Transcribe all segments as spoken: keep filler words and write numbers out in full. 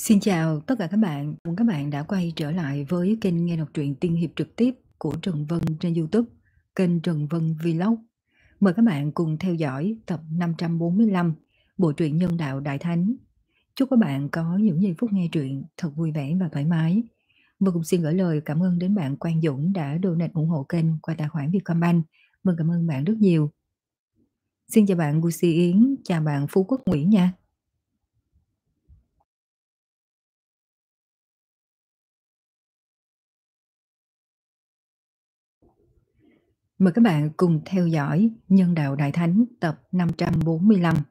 Xin chào tất cả các bạn, cảm ơn các bạn đã quay trở lại với kênh nghe đọc truyện tiên hiệp trực tiếp của Trần Vân trên YouTube, kênh Trần Vân Vlog. Mời các bạn cùng theo dõi tập năm trăm bốn mươi lăm bộ truyện Nhân đạo Đại Thánh. Chúc các bạn có những giây phút nghe truyện thật vui vẻ và thoải mái. Và cũng xin gửi lời cảm ơn đến bạn Quang Dũng đã donate ủng hộ kênh qua tài khoản Vietcombank. Vâng, cảm ơn bạn rất nhiều. Xin chào bạn Lucy Yến, chào bạn Phú Quốc Nguyễn nha. Mời các bạn cùng theo dõi Nhân đạo Đại Thánh tập năm trăm bốn mươi lăm.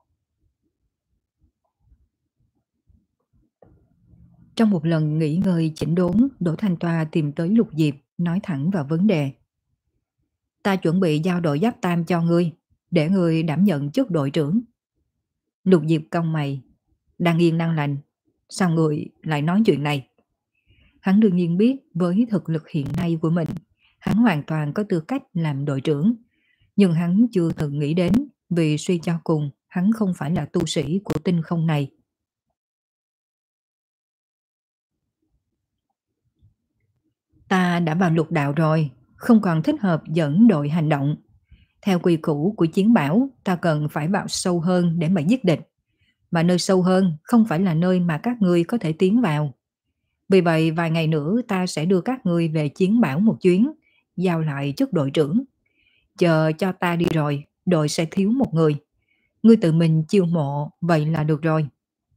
Trong một lần nghỉ ngơi chỉnh đốn, Đỗ Thanh Toa tìm tới Lục Diệp, nói thẳng vào vấn đề. Ta chuẩn bị giao đội giáp tam cho ngươi, để ngươi đảm nhận chức đội trưởng. Lục Diệp cong mày, đang yên đang lành, sao ngươi lại nói chuyện này? Hắn đương nhiên biết với thực lực hiện nay của mình, hắn hoàn toàn có tư cách làm đội trưởng. Nhưng hắn chưa từng nghĩ đến, vì suy cho cùng, hắn không phải là tu sĩ của tinh không này. Ta đã vào lục đạo rồi, không còn thích hợp dẫn đội hành động. Theo quy củ của chiến bảo, ta cần phải vào sâu hơn để mà giết địch. Mà nơi sâu hơn không phải là nơi mà các ngươi có thể tiến vào. Vì vậy vài ngày nữa ta sẽ đưa các ngươi về chiến bảo một chuyến, giao lại chức đội trưởng. Chờ cho ta đi rồi, đội sẽ thiếu một người. Ngươi tự mình chiêu mộ, vậy là được rồi.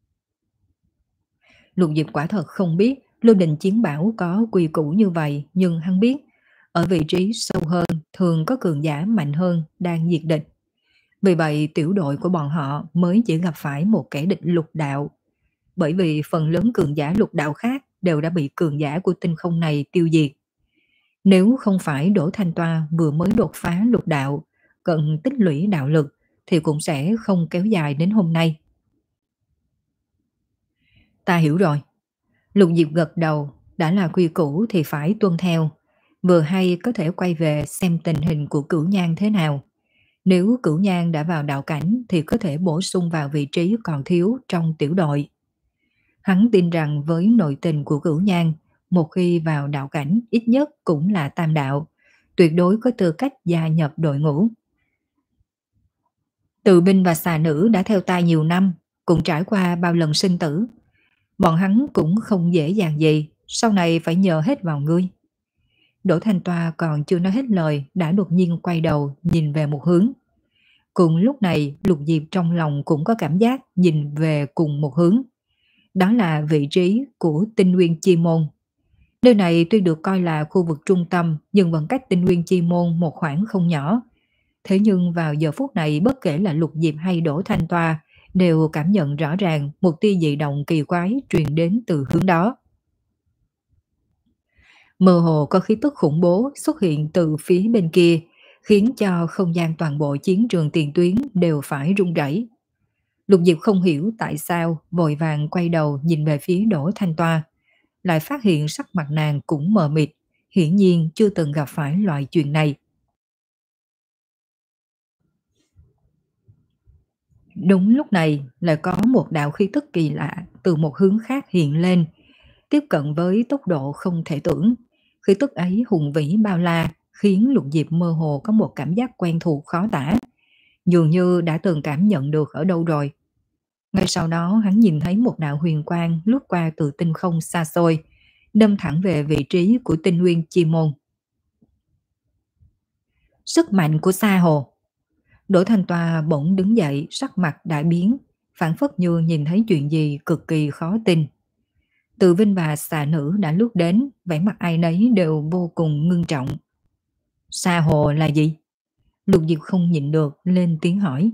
Lục Diệp quả thật không biết Lưu Đình Chiến Bảo có quy củ như vậy, nhưng hắn biết ở vị trí sâu hơn thường có cường giả mạnh hơn đang diệt địch. Vì vậy tiểu đội của bọn họ mới chỉ gặp phải một kẻ địch lục đạo. Bởi vì phần lớn cường giả lục đạo khác đều đã bị cường giả của tinh không này tiêu diệt. Nếu không phải Đỗ Thanh Toa vừa mới đột phá lục đạo, cần tích lũy đạo lực, thì cũng sẽ không kéo dài đến hôm nay. Ta hiểu rồi. Lục Diệp gật đầu, đã là quy củ thì phải tuân theo. Vừa hay có thể quay về xem tình hình của Cửu Nhan thế nào. Nếu Cửu Nhan đã vào đạo cảnh thì có thể bổ sung vào vị trí còn thiếu trong tiểu đội. Hắn tin rằng với nội tình của Cửu Nhan, một khi vào đạo cảnh ít nhất cũng là tam đạo, tuyệt đối có tư cách gia nhập đội ngũ. Từ binh và xà nữ đã theo ta nhiều năm, cũng trải qua bao lần sinh tử. Bọn hắn cũng không dễ dàng gì, sau này phải nhờ hết vào ngươi. Đỗ Thanh Toa còn chưa nói hết lời đã đột nhiên quay đầu nhìn về một hướng. Cùng lúc này Lục Diệp trong lòng cũng có cảm giác nhìn về cùng một hướng. Đó là vị trí của Tinh Nguyên Chi Môn. Nơi này tuy được coi là khu vực trung tâm nhưng vẫn cách Tinh Nguyên Chi Môn một khoảng không nhỏ. Thế nhưng vào giờ phút này bất kể là Lục Diệp hay Đỗ Thanh Toa đều cảm nhận rõ ràng một tia dị động kỳ quái truyền đến từ hướng đó. Mơ hồ có khí tức khủng bố xuất hiện từ phía bên kia, khiến cho không gian toàn bộ chiến trường tiền tuyến đều phải rung rẩy. Lục Diệp không hiểu tại sao, vội vàng quay đầu nhìn về phía Đỗ Thanh Toa, lại phát hiện sắc mặt nàng cũng mờ mịt, hiển nhiên chưa từng gặp phải loại chuyện này. Đúng lúc này lại có một đạo khí tức kỳ lạ từ một hướng khác hiện lên, tiếp cận với tốc độ không thể tưởng. Khí tức ấy hùng vĩ bao la, khiến Lục Diệp mơ hồ có một cảm giác quen thuộc khó tả, dường như đã từng cảm nhận được ở đâu rồi. Ngay sau đó hắn nhìn thấy một đạo huyền quang lướt qua từ tinh không xa xôi, đâm thẳng về vị trí của Tinh Nguyên Chi Môn. Sức mạnh của Sa Hồ. Đỗ Thanh Toa bỗng đứng dậy, sắc mặt đại biến, phảng phất như nhìn thấy chuyện gì cực kỳ khó tin. Từ Vinh và xà nữ đã lướt đến, vẻ mặt ai nấy đều vô cùng ngưng trọng. Sa Hồ là gì? Lục Diệp không nhịn được lên tiếng hỏi.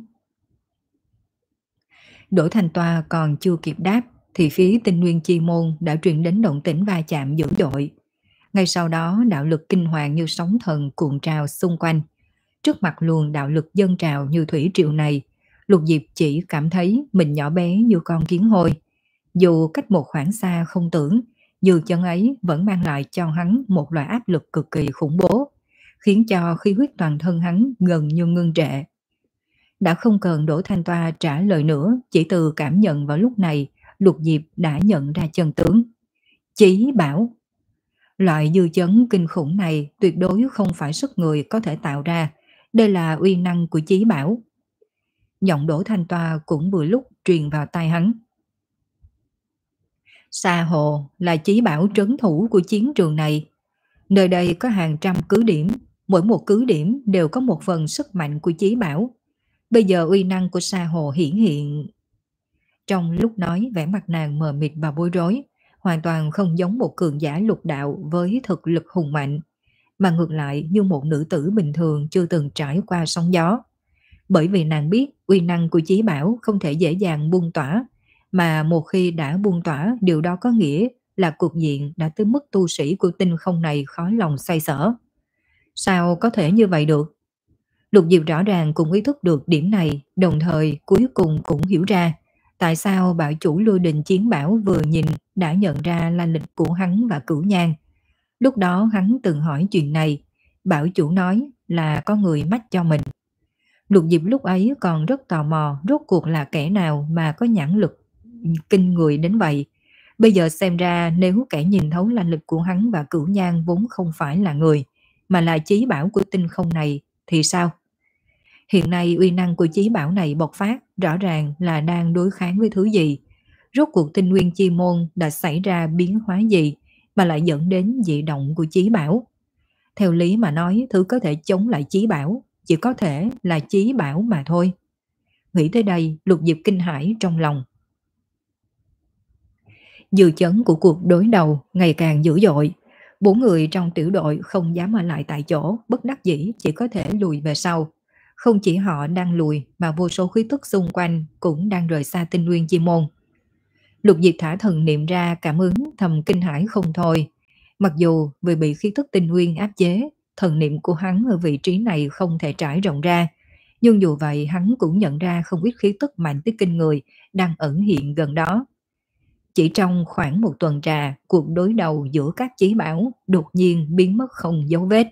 Đỗ Thanh Toa còn chưa kịp đáp thì phía Tinh Nguyên Chi Môn đã truyền đến động tĩnh va chạm dữ dội. Ngay sau đó đạo lực kinh hoàng như sóng thần cuộn trào xung quanh. Trước mặt luồng đạo lực dâng trào như thủy triều này, Lục Diệp chỉ cảm thấy mình nhỏ bé như con kiến hôi. Dù cách một khoảng xa không tưởng, dư chân ấy vẫn mang lại cho hắn một loại áp lực cực kỳ khủng bố, khiến cho khí huyết toàn thân hắn gần như ngưng trệ. Đã không cần Đỗ Thanh Toa trả lời nữa, chỉ từ cảm nhận vào lúc này, Lục Diệp đã nhận ra chân tướng. Chí bảo. Loại dư chấn kinh khủng này tuyệt đối không phải sức người có thể tạo ra. Đây là uy năng của chí bảo. Giọng Đỗ Thanh Toa cũng vừa lúc truyền vào tai hắn. Sa Hồ là chí bảo trấn thủ của chiến trường này. Nơi đây có hàng trăm cứ điểm, mỗi một cứ điểm đều có một phần sức mạnh của chí bảo. Bây giờ uy năng của Sa Hồ hiển hiện. Trong lúc nói, vẻ mặt nàng mờ mịt và bối rối, hoàn toàn không giống một cường giả lục đạo với thực lực hùng mạnh, mà ngược lại như một nữ tử bình thường chưa từng trải qua sóng gió. Bởi vì nàng biết uy năng của chí bảo không thể dễ dàng buông tỏa, mà một khi đã buông tỏa, điều đó có nghĩa là cục diện đã tới mức tu sĩ của tinh không này khó lòng xoay sở. Sao có thể như vậy được? Lục Diệp rõ ràng cũng ý thức được điểm này, đồng thời cuối cùng cũng hiểu ra tại sao bảo chủ Lôi Đình Chiến Bảo vừa nhìn đã nhận ra lai lịch của hắn và Cửu Nhan. Lúc đó hắn từng hỏi chuyện này, bảo chủ nói là có người mách cho mình. Lục Diệp lúc ấy còn rất tò mò rốt cuộc là kẻ nào mà có nhãn lực kinh người đến vậy. Bây giờ xem ra nếu kẻ nhìn thấu lai lịch của hắn và Cửu Nhan vốn không phải là người, mà là chí bảo của tinh không này thì sao? Hiện nay uy năng của chí bảo này bộc phát rõ ràng là đang đối kháng với thứ gì? Rốt cuộc tinh nguyên chi môn đã xảy ra biến hóa gì mà lại dẫn đến dị động của chí bảo? Theo lý mà nói, thứ có thể chống lại chí bảo chỉ có thể là chí bảo mà thôi. Nghĩ tới đây, Lục Diệp kinh hãi trong lòng. Dư chấn của cuộc đối đầu ngày càng dữ dội. Bốn người trong tiểu đội không dám ở lại tại chỗ, bất đắc dĩ chỉ có thể lùi về sau. Không chỉ họ đang lùi mà vô số khí tức xung quanh cũng đang rời xa tinh nguyên chi môn. Lục Diệp thả thần niệm ra cảm ứng thầm kinh hãi không thôi. Mặc dù vì bị khí tức tinh nguyên áp chế, thần niệm của hắn ở vị trí này không thể trải rộng ra. Nhưng dù vậy hắn cũng nhận ra không ít khí tức mạnh tới kinh người đang ẩn hiện gần đó. Chỉ trong khoảng một tuần trà, cuộc đối đầu giữa các chí bảo đột nhiên biến mất không dấu vết.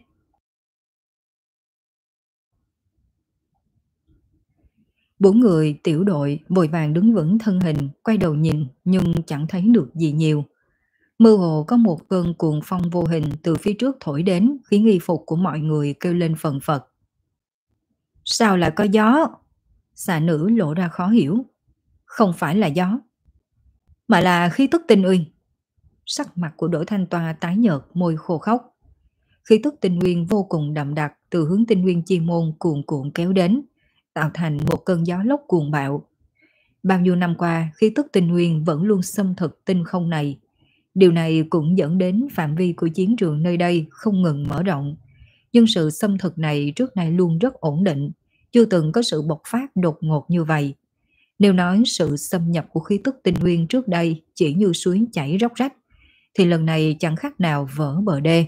Bốn người tiểu đội vội vàng đứng vững thân hình, quay đầu nhìn nhưng chẳng thấy được gì nhiều. Mơ hồ có một cơn cuồng phong vô hình từ phía trước thổi đến khiến y phục của mọi người kêu lên phần phật. Sao lại có gió? Xà nữ lộ ra khó hiểu. Không phải là gió, mà là khí tức tinh uyên. Sắc mặt của Đỗ Thanh Toa tái nhợt, môi khô khóc. Khí tức tinh nguyên vô cùng đậm đặc từ hướng tinh nguyên chi môn cuồn cuộn kéo đến, tạo thành một cơn gió lốc cuồng bạo. Bao nhiêu năm qua, khí tức tinh nguyên vẫn luôn xâm thực tinh không này. Điều này cũng dẫn đến phạm vi của chiến trường nơi đây không ngừng mở rộng. Nhưng sự xâm thực này trước nay luôn rất ổn định, chưa từng có sự bộc phát đột ngột như vậy. Nếu nói sự xâm nhập của khí tức tinh nguyên trước đây chỉ như suối chảy róc rách, thì lần này chẳng khác nào vỡ bờ đê.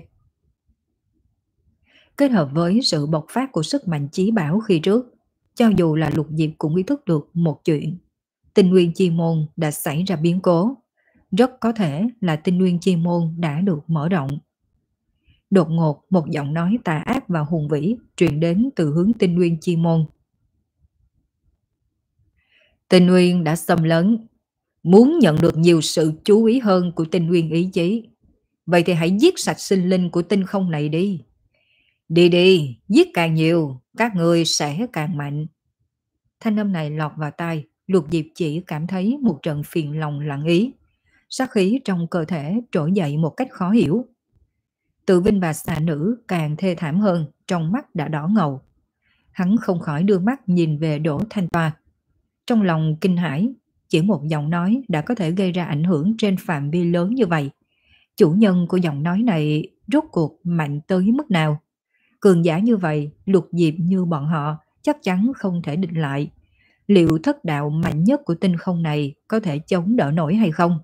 Kết hợp với sự bộc phát của sức mạnh chí bảo khi trước, cho dù là Lục Diệp cũng ý thức được một chuyện. Tinh nguyên chi môn đã xảy ra biến cố. Rất có thể là tinh nguyên chi môn đã được mở rộng. Đột ngột một giọng nói tà ác và hùng vĩ truyền đến từ hướng tinh nguyên chi môn. Tinh nguyên đã xâm lấn, muốn nhận được nhiều sự chú ý hơn của tinh nguyên ý chí. Vậy thì hãy giết sạch sinh linh của tinh không này đi. Đi đi, giết càng nhiều, các người sẽ càng mạnh. Thanh âm này lọt vào tai, Lục Diệp chỉ cảm thấy một trận phiền lòng lặng ý. Sát khí trong cơ thể trỗi dậy một cách khó hiểu. Tự Vinh và xà nữ càng thê thảm hơn, trong mắt đã đỏ ngầu. Hắn không khỏi đưa mắt nhìn về Đỗ Thanh Toa. Trong lòng kinh hãi, chỉ một giọng nói đã có thể gây ra ảnh hưởng trên phạm vi lớn như vậy. Chủ nhân của giọng nói này rốt cuộc mạnh tới mức nào? Cường giả như vậy, Lục Diệp như bọn họ chắc chắn không thể địch lại. Liệu thất đạo mạnh nhất của tinh không này có thể chống đỡ nổi hay không?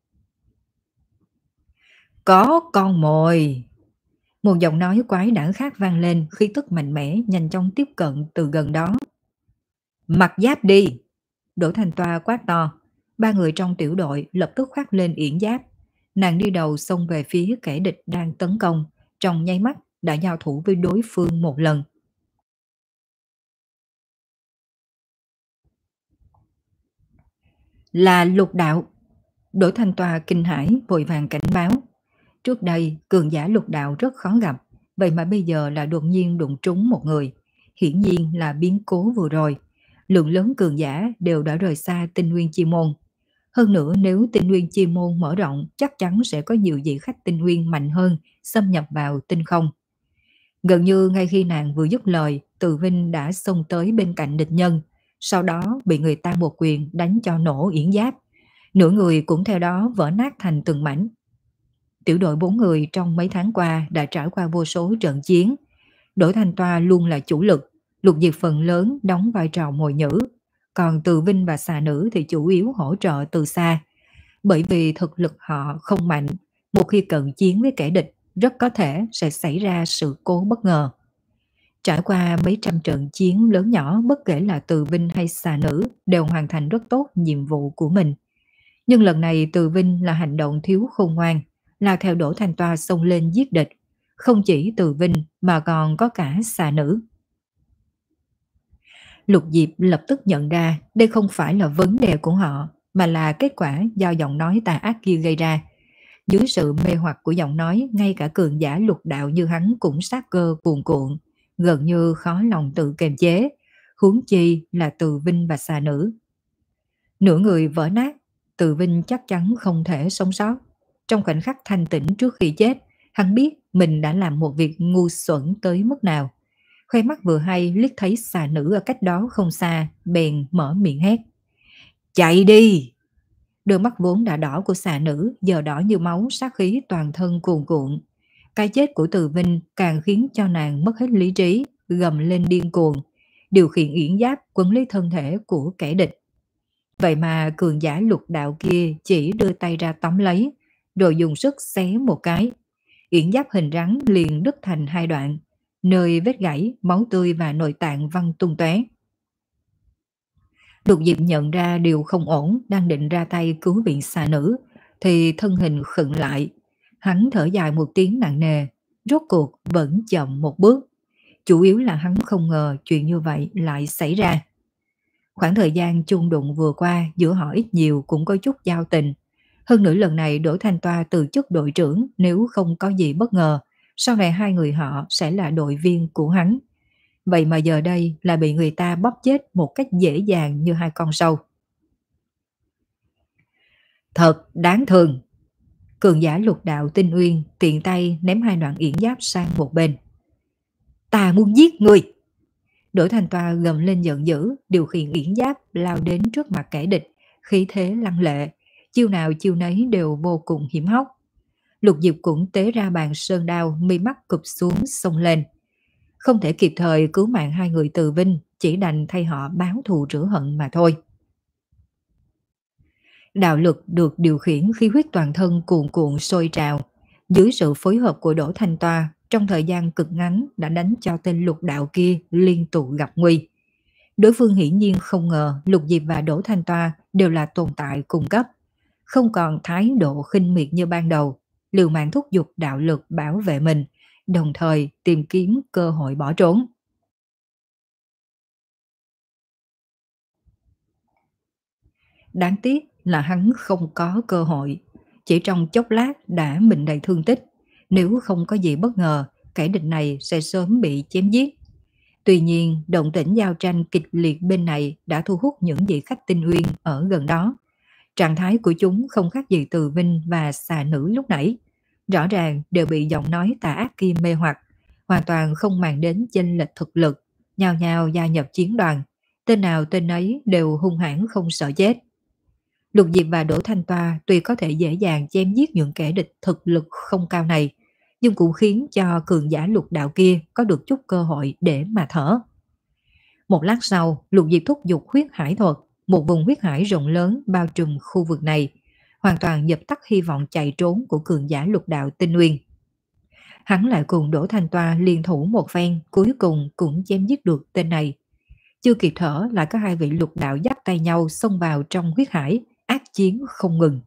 Có con mồi! Một giọng nói quái đản khác vang lên, khí tức mạnh mẽ nhanh chóng tiếp cận từ gần đó. Mặc giáp đi! Đỗ Thanh Toa quát to. Ba người trong tiểu đội lập tức khoác lên yển giáp. Nàng đi đầu xông về phía kẻ địch đang tấn công, trong nháy mắt đã giao thủ với đối phương một lần. Là lục đạo. Đỗ Thanh Toa kinh hãi vội vàng cảnh báo. Trước đây cường giả lục đạo rất khó gặp, vậy mà bây giờ là đột nhiên đụng trúng một người. Hiển nhiên là biến cố vừa rồi. Lượng lớn cường giả đều đã rời xa tinh nguyên chi môn. Hơn nữa nếu tinh nguyên chi môn mở rộng chắc chắn sẽ có nhiều vị khách tinh nguyên mạnh hơn xâm nhập vào tinh không. Gần như ngay khi nàng vừa dứt lời, Từ Vinh đã xông tới bên cạnh địch nhân, sau đó bị người ta một quyền đánh cho nổ yển giáp. Nửa người cũng theo đó vỡ nát thành từng mảnh. Tiểu đội bốn người trong mấy tháng qua đã trải qua vô số trận chiến. Đỗ Thanh Toa luôn là chủ lực, Lục Diệp phần lớn đóng vai trò mồi nhử, còn Từ Vinh và xà nữ thì chủ yếu hỗ trợ từ xa. Bởi vì thực lực họ không mạnh, một khi cận chiến với kẻ địch, rất có thể sẽ xảy ra sự cố bất ngờ. Trải qua mấy trăm trận chiến lớn nhỏ, bất kể là Từ Vinh hay xà nữ đều hoàn thành rất tốt nhiệm vụ của mình. Nhưng lần này Từ Vinh là hành động thiếu khôn ngoan, là theo Đỗ Thanh Toa xông lên giết địch. Không chỉ Từ Vinh mà còn có cả xà nữ. Lục Diệp lập tức nhận ra đây không phải là vấn đề của họ, mà là kết quả do giọng nói tà ác kia gây ra. Dưới sự mê hoặc của giọng nói, ngay cả cường giả lục đạo như hắn cũng sát cơ cuồn cuộn, gần như khó lòng tự kiềm chế, huống chi là Từ Vinh và xà nữ. Nửa người vỡ nát, Từ Vinh chắc chắn không thể sống sót. Trong khoảnh khắc thanh tỉnh trước khi chết, hắn biết mình đã làm một việc ngu xuẩn tới mức nào. Khoe mắt vừa hay liếc thấy xà nữ ở cách đó không xa, bèn mở miệng hét. Chạy đi! Đôi mắt vốn đã đỏ của xà nữ giờ đỏ như máu, sát khí toàn thân cuồn cuộn. Cái chết của Từ Vinh càng khiến cho nàng mất hết lý trí, gầm lên điên cuồng, điều khiển yển giáp quấn lấy thân thể của kẻ địch. Vậy mà cường giả lục đạo kia chỉ đưa tay ra tóm lấy, rồi dùng sức xé một cái. Yển giáp hình rắn liền đứt thành hai đoạn, nơi vết gãy, máu tươi và nội tạng văng tung tóe. Lục Diệp nhận ra điều không ổn, đang định ra tay cứu viện xà nữ, thì thân hình khựng lại. Hắn thở dài một tiếng nặng nề, rốt cuộc vẫn chậm một bước. Chủ yếu là hắn không ngờ chuyện như vậy lại xảy ra. Khoảng thời gian chung đụng vừa qua giữa họ ít nhiều cũng có chút giao tình. Hơn nữa lần này Đỗ Thanh Toa từ chức đội trưởng, nếu không có gì bất ngờ, sau này hai người họ sẽ là đội viên của hắn. Vậy mà giờ đây là bị người ta bóp chết một cách dễ dàng như hai con sâu. Thật đáng thương. Cường giả lục đạo Tinh Uyên tiện tay ném hai đoạn yển giáp sang một bên. Ta muốn giết người! Đỗ Thanh Toa gầm lên giận dữ, điều khiển yển giáp lao đến trước mặt kẻ địch, khí thế lăng lệ, chiêu nào chiêu nấy đều vô cùng hiểm hóc. Lục Diệp cũng tế ra bàn sơn đao, mi mắt cụp xuống xông lên. Không thể kịp thời cứu mạng hai người Từ Vinh, chỉ đành thay họ báo thù rửa hận mà thôi. Đạo lực được điều khiển khí huyết toàn thân cuồn cuộn sôi trào. Dưới sự phối hợp của Đỗ Thanh Toa, trong thời gian cực ngắn đã đánh cho tên lục đạo kia liên tục gặp nguy. Đối phương hiển nhiên không ngờ Lục Diệp và Đỗ Thanh Toa đều là tồn tại cùng cấp, không còn thái độ khinh miệt như ban đầu, liều mạng thúc giục đạo lực bảo vệ mình, đồng thời tìm kiếm cơ hội bỏ trốn. Đáng tiếc là hắn không có cơ hội, chỉ trong chốc lát đã mình đầy thương tích, nếu không có gì bất ngờ, kẻ địch này sẽ sớm bị chém giết. Tuy nhiên, động tĩnh giao tranh kịch liệt bên này đã thu hút những vị khách Tinh Uyên ở gần đó. Trạng thái của chúng không khác gì Từ Vinh và xà nữ lúc nãy. Rõ ràng đều bị giọng nói tà ác kia mê hoặc, hoàn toàn không màng đến chênh lệch thực lực, nhao nhao gia nhập chiến đoàn. Tên nào tên ấy đều hung hãn không sợ chết. Lục Diệp và Đỗ Thanh Toa tuy có thể dễ dàng chém giết những kẻ địch thực lực không cao này, nhưng cũng khiến cho cường giả lục đạo kia có được chút cơ hội để mà thở. Một lát sau, Lục Diệp thúc giục huyết hải thuật, một vùng huyết hải rộng lớn bao trùm khu vực này, hoàn toàn dập tắt hy vọng chạy trốn của cường giả lục đạo Tinh Uyên. Hắn lại cùng Đỗ Thanh Toa liên thủ một phen, cuối cùng cũng chém giết được tên này. Chưa kịp thở lại có hai vị lục đạo dắt tay nhau xông vào trong huyết hải, ác chiến không ngừng.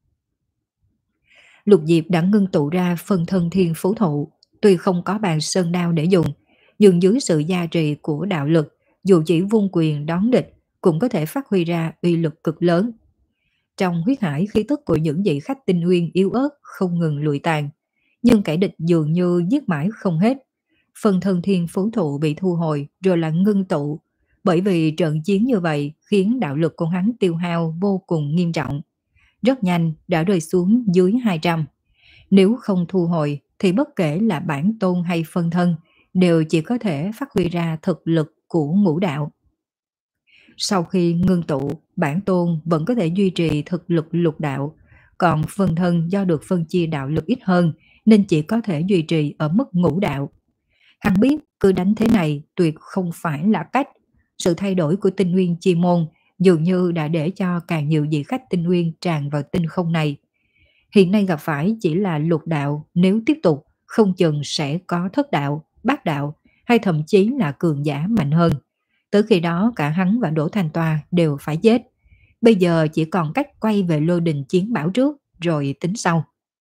Lục Diệp đã ngưng tụ ra phân thân thiên phú thụ, tuy không có bàn sơn đao để dùng, nhưng dưới sự gia trì của đạo lực, dù chỉ vung quyền đón địch cũng có thể phát huy ra uy lực cực lớn. Trong huyết hải khí tức của những vị khách tinh nguyên yếu ớt không ngừng lụi tàn, nhưng kẻ địch dường như giết mãi không hết. Phần thân thiên phú thụ bị thu hồi rồi lại ngưng tụ, bởi vì trận chiến như vậy khiến đạo lực của hắn tiêu hao vô cùng nghiêm trọng. Rất nhanh đã rơi xuống dưới hai trăm. Nếu không thu hồi thì bất kể là bản tôn hay phân thân đều chỉ có thể phát huy ra thực lực của ngũ đạo. Sau khi ngưng tụ, bản tôn vẫn có thể duy trì thực lực lục đạo, còn phân thân do được phân chia đạo lực ít hơn nên chỉ có thể duy trì ở mức ngũ đạo. Hắn biết cứ đánh thế này tuyệt không phải là cách. Sự thay đổi của tinh nguyên chi môn dường như đã để cho càng nhiều vị khách tinh nguyên tràn vào tinh không này. Hiện nay gặp phải chỉ là lục đạo, nếu tiếp tục không chừng sẽ có thất đạo, bát đạo hay thậm chí là cường giả mạnh hơn. Tới khi đó cả hắn và Đỗ Thanh Toa đều phải chết. Bây giờ chỉ còn cách quay về lôi đình chiến bảo trước rồi tính sau.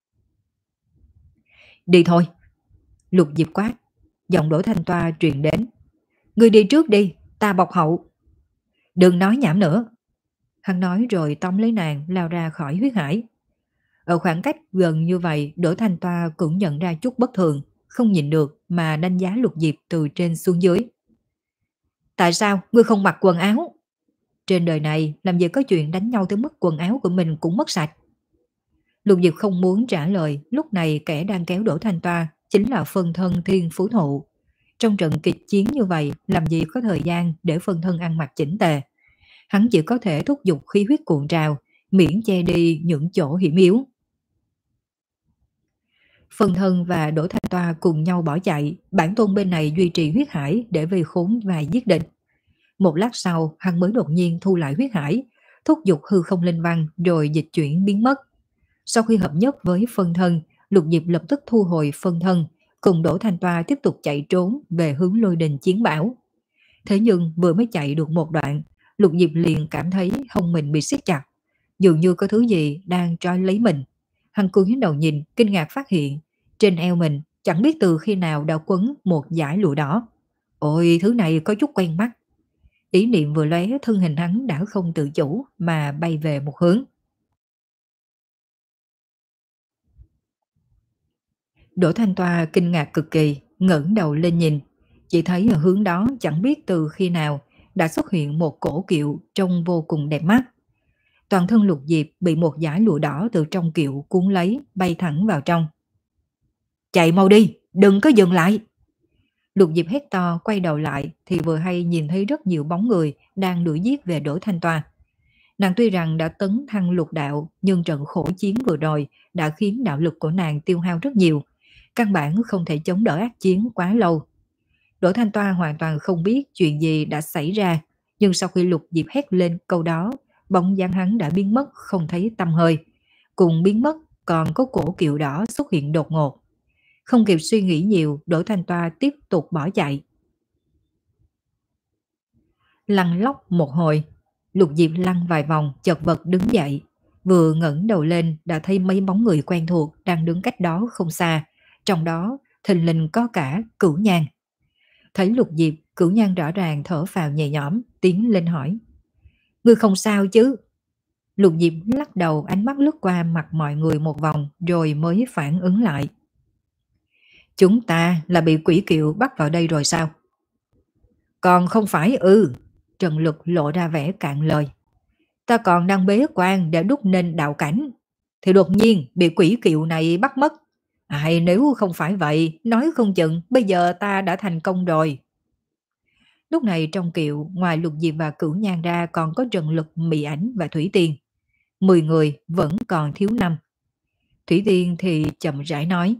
Đi thôi. Lục Diệp quát. Giọng Đỗ Thanh Toa truyền đến. Ngươi đi trước đi, ta bọc hậu. Đừng nói nhảm nữa. Hắn nói rồi tóm lấy nàng lao ra khỏi huyết hải. Ở khoảng cách gần như vậy, Đỗ Thanh Toa cũng nhận ra chút bất thường, không nhìn được mà đánh giá Lục Diệp từ trên xuống dưới. Tại sao ngươi không mặc quần áo? Trên đời này làm gì có chuyện đánh nhau tới mức quần áo của mình cũng mất sạch. Lục Diệp không muốn trả lời, lúc này kẻ đang kéo Đỗ Thanh Toa chính là phân thân Thiên Phú Thụ. Trong trận kịch chiến như vậy làm gì có thời gian để phân thân ăn mặc chỉnh tề. Hắn chỉ có thể thúc giục khí huyết cuộn trào, miễn che đi những chỗ hiểm yếu. Phân thân và Đỗ Thanh Toa cùng nhau bỏ chạy, bản tôn bên này duy trì huyết hải để vây khốn và giết địch. Một lát sau, hắn mới đột nhiên thu lại huyết hải, thúc giục hư không linh văn rồi dịch chuyển biến mất. Sau khi hợp nhất với phân thân, Lục Diệp lập tức thu hồi phân thân, cùng Đỗ Thanh Toa tiếp tục chạy trốn về hướng lôi đình chiến bảo. Thế nhưng vừa mới chạy được một đoạn, Lục Diệp liền cảm thấy hông mình bị siết chặt, dường như có thứ gì đang trói lấy mình. Hắn cúi đầu nhìn, kinh ngạc phát hiện trên eo mình chẳng biết từ khi nào đã quấn một dải lụa đỏ. Ôi, thứ này có chút quen mắt. Ý niệm vừa lóe, thân hình hắn đã không tự chủ mà bay về một hướng. Đỗ Thanh Toa kinh ngạc cực kỳ, ngẩng đầu lên nhìn, chỉ thấy ở hướng đó chẳng biết từ khi nào đã xuất hiện một cổ kiệu trông vô cùng đẹp mắt. Toàn thân Lục Diệp bị một dải lụa đỏ từ trong kiệu cuốn lấy, bay thẳng vào trong. Chạy mau đi, đừng có dừng lại. Lục Diệp hét to, quay đầu lại thì vừa hay nhìn thấy rất nhiều bóng người đang đuổi giết về Đỗ Thanh Toa. Nàng tuy rằng đã tấn thăng lục đạo, nhưng trận khổ chiến vừa rồi đã khiến đạo lực của nàng tiêu hao rất nhiều, căn bản không thể chống đỡ ác chiến quá lâu. Đỗ Thanh Toa hoàn toàn không biết chuyện gì đã xảy ra, nhưng sau khi Lục Diệp hét lên câu đó, bóng dáng hắn đã biến mất không thấy tăm hơi. Cùng biến mất còn có cổ kiệu đỏ xuất hiện đột ngột. Không kịp suy nghĩ nhiều, Đỗ Thanh Toa tiếp tục bỏ chạy. Lăn lóc một hồi, Lục Diệp lăn vài vòng chật vật đứng dậy. Vừa ngẩng đầu lên đã thấy mấy bóng người quen thuộc đang đứng cách đó không xa. Trong đó thình lình có cả Cửu Nhan. Thấy Lục Diệp, Cửu Nhan rõ ràng thở phào nhẹ nhõm, tiến lên hỏi. Ngươi không sao chứ? Lục Diệp lắc đầu, ánh mắt lướt qua mặt mọi người một vòng rồi mới phản ứng lại. Chúng ta là bị quỷ kiệu bắt vào đây rồi sao? Còn không phải ư? Trần Lực lộ ra vẻ cạn lời. Ta còn đang bế quan để đúc nên đạo cảnh, thì đột nhiên bị quỷ kiệu này bắt mất. Ai nếu không phải vậy, nói không chừng bây giờ ta đã thành công rồi. Lúc này trong kiệu, ngoài Lục Diệp và Cửu Nhan ra còn có Trần Lực, Mị Ảnh và Thủy Tiên. Mười người vẫn còn thiếu năm. Thủy Tiên thì chậm rãi nói.